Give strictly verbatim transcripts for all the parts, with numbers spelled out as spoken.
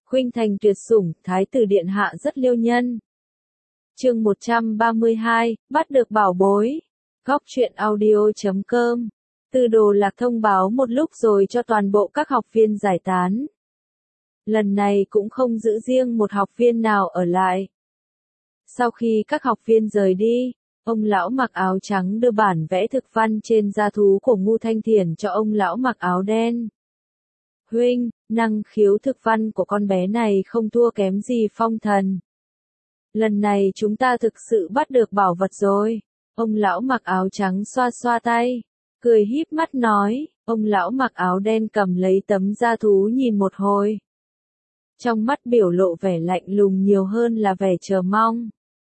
Khuynh thành tuyệt sủng, thái tử điện hạ rất liêu nhân. Chương một trăm ba mươi hai, bắt được bảo bối. Góc truyện audio chấm com. Từ Đồ Lạc thông báo một lúc rồi cho toàn bộ các học viên giải tán. Lần này cũng không giữ riêng một học viên nào ở lại. Sau khi các học viên rời đi, ông lão mặc áo trắng đưa bản vẽ thực văn trên da thú của Ngu Thanh Thiển cho ông lão mặc áo đen. Huynh, năng khiếu thực văn của con bé này không thua kém gì Phong Thần. Lần này chúng ta thực sự bắt được bảo vật rồi. Ông lão mặc áo trắng xoa xoa tay, cười híp mắt nói. Ông lão mặc áo đen cầm lấy tấm da thú nhìn một hồi. Trong mắt biểu lộ vẻ lạnh lùng nhiều hơn là vẻ chờ mong.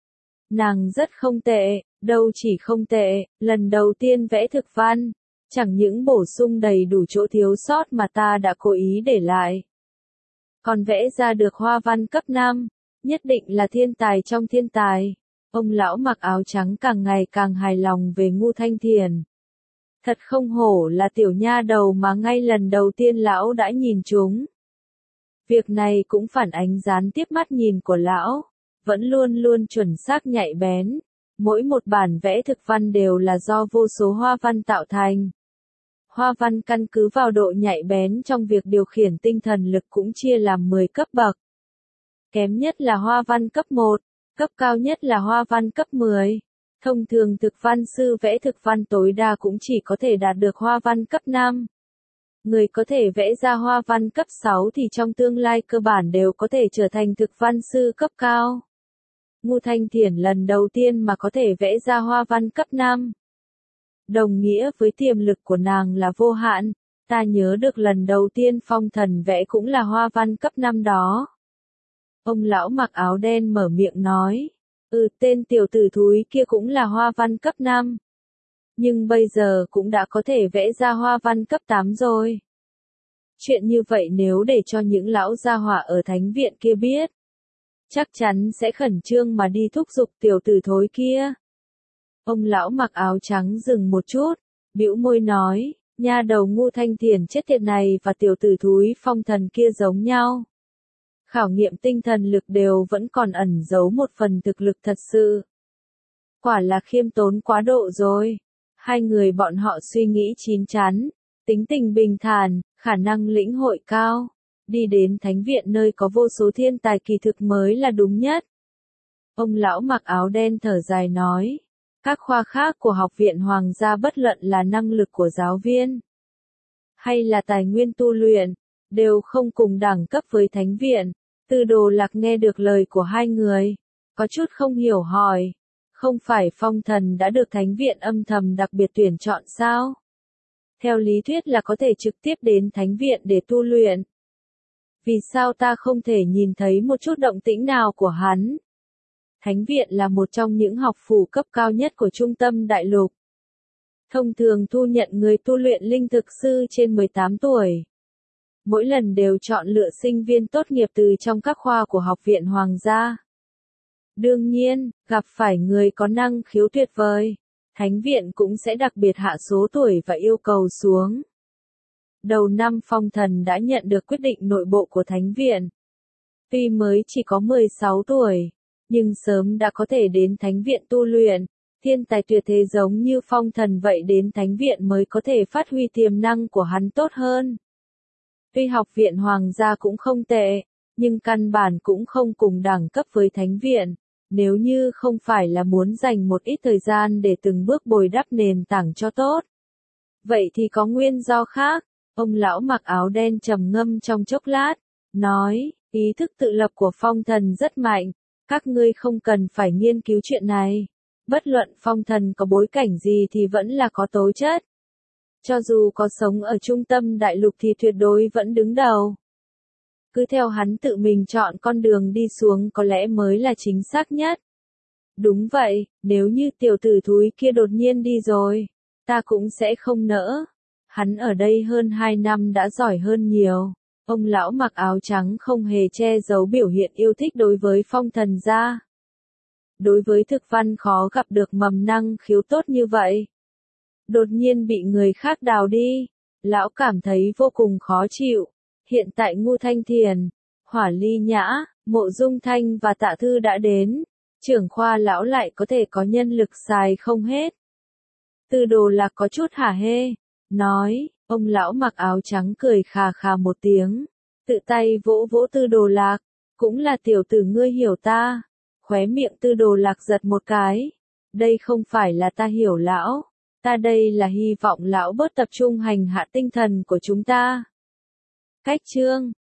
Nàng rất không tệ, đâu chỉ không tệ, lần đầu tiên vẽ thực văn, chẳng những bổ sung đầy đủ chỗ thiếu sót mà ta đã cố ý để lại. Còn vẽ ra được hoa văn cấp năm, nhất định là thiên tài trong thiên tài. Ông lão mặc áo trắng càng ngày càng hài lòng về Ngu Thanh Thiển. Thật không hổ là tiểu nha đầu mà ngay lần đầu tiên lão đã nhìn chúng. Việc này cũng phản ánh gián tiếp mắt nhìn của lão, vẫn luôn luôn chuẩn xác nhạy bén. Mỗi một bản vẽ thực văn đều là do vô số hoa văn tạo thành. Hoa văn căn cứ vào độ nhạy bén trong việc điều khiển tinh thần lực cũng chia làm mười cấp bậc. Kém nhất là hoa văn cấp một, cấp cao nhất là hoa văn cấp mười. Thông thường thực văn sư vẽ thực văn tối đa cũng chỉ có thể đạt được hoa văn cấp năm. Người có thể vẽ ra hoa văn cấp sáu thì trong tương lai cơ bản đều có thể trở thành thực văn sư cấp cao. Ngu Thanh Thiển lần đầu tiên mà có thể vẽ ra hoa văn cấp năm. Đồng nghĩa với tiềm lực của nàng là vô hạn, ta nhớ được lần đầu tiên Phong Thần vẽ cũng là hoa văn cấp năm đó. Ông lão mặc áo đen mở miệng nói, ừ tên tiểu tử thúi kia cũng là hoa văn cấp năm. Nhưng bây giờ cũng đã có thể vẽ ra hoa văn cấp tám rồi. Chuyện như vậy nếu để cho những lão gia hỏa ở thánh viện kia biết, chắc chắn sẽ khẩn trương mà đi thúc giục tiểu tử thối kia. Ông lão mặc áo trắng dừng một chút, bĩu môi nói, nha đầu Ngu Thanh Thiển chết tiệt này và tiểu tử thúi Phong Thần kia giống nhau. Khảo nghiệm tinh thần lực đều vẫn còn ẩn giấu một phần thực lực thật sự. Quả là khiêm tốn quá độ rồi. Hai người bọn họ suy nghĩ chín chắn, tính tình bình thản, khả năng lĩnh hội cao. Đi đến thánh viện nơi có vô số thiên tài kỳ thực mới là đúng nhất. Ông lão mặc áo đen thở dài nói. Các khoa khác của học viện hoàng gia bất luận là năng lực của giáo viên, hay là tài nguyên tu luyện, đều không cùng đẳng cấp với thánh viện. Từ Đồ Lạc nghe được lời của hai người, có chút không hiểu hỏi. Không phải Phong Thần đã được thánh viện âm thầm đặc biệt tuyển chọn sao? Theo lý thuyết là có thể trực tiếp đến thánh viện để tu luyện. Vì sao ta không thể nhìn thấy một chút động tĩnh nào của hắn? Thánh viện là một trong những học phủ cấp cao nhất của trung tâm đại lục. Thông thường thu nhận người tu luyện linh thực sư trên mười tám tuổi. Mỗi lần đều chọn lựa sinh viên tốt nghiệp từ trong các khoa của học viện hoàng gia. Đương nhiên, gặp phải người có năng khiếu tuyệt vời, thánh viện cũng sẽ đặc biệt hạ số tuổi và yêu cầu xuống. Đầu năm Phong Thần đã nhận được quyết định nội bộ của thánh viện. Tuy mới chỉ có mười sáu tuổi, nhưng sớm đã có thể đến thánh viện tu luyện. Thiên tài tuyệt thế giống như Phong Thần vậy đến thánh viện mới có thể phát huy tiềm năng của hắn tốt hơn. Tuy học viện hoàng gia cũng không tệ, nhưng căn bản cũng không cùng đẳng cấp với thánh viện. Nếu như không phải là muốn dành một ít thời gian để từng bước bồi đắp nền tảng cho tốt, vậy thì có nguyên do khác. Ông lão mặc áo đen trầm ngâm trong chốc lát, nói, ý thức tự lập của Phong Thần rất mạnh, các ngươi không cần phải nghiên cứu chuyện này. Bất luận Phong Thần có bối cảnh gì thì vẫn là có tố chất. Cho dù có sống ở trung tâm đại lục thì tuyệt đối vẫn đứng đầu. Cứ theo hắn tự mình chọn con đường đi xuống có lẽ mới là chính xác nhất. Đúng vậy, nếu như tiểu tử thúi kia đột nhiên đi rồi, ta cũng sẽ không nỡ. Hắn ở đây hơn hai năm đã giỏi hơn nhiều. Ông lão mặc áo trắng không hề che giấu biểu hiện yêu thích đối với Phong Thần gia. Đối với thực văn khó gặp được mầm năng khiếu tốt như vậy. Đột nhiên bị người khác đào đi, lão cảm thấy vô cùng khó chịu. Hiện tại Ngu Thanh Thiển, Hỏa Ly Nhã, Mộ Dung Thanh và Tạ Thư đã đến. Trưởng khoa lão lại có thể có nhân lực xài không hết. Tư Đồ Lạc có chút hả hê, nói, ông lão mặc áo trắng cười khà khà một tiếng, tự tay vỗ vỗ Tư Đồ Lạc, cũng là tiểu tử ngươi hiểu ta. Khóe miệng Tư Đồ Lạc giật một cái, đây không phải là ta hiểu lão, ta đây là hy vọng lão bớt tập trung hành hạ tinh thần của chúng ta. Cách chương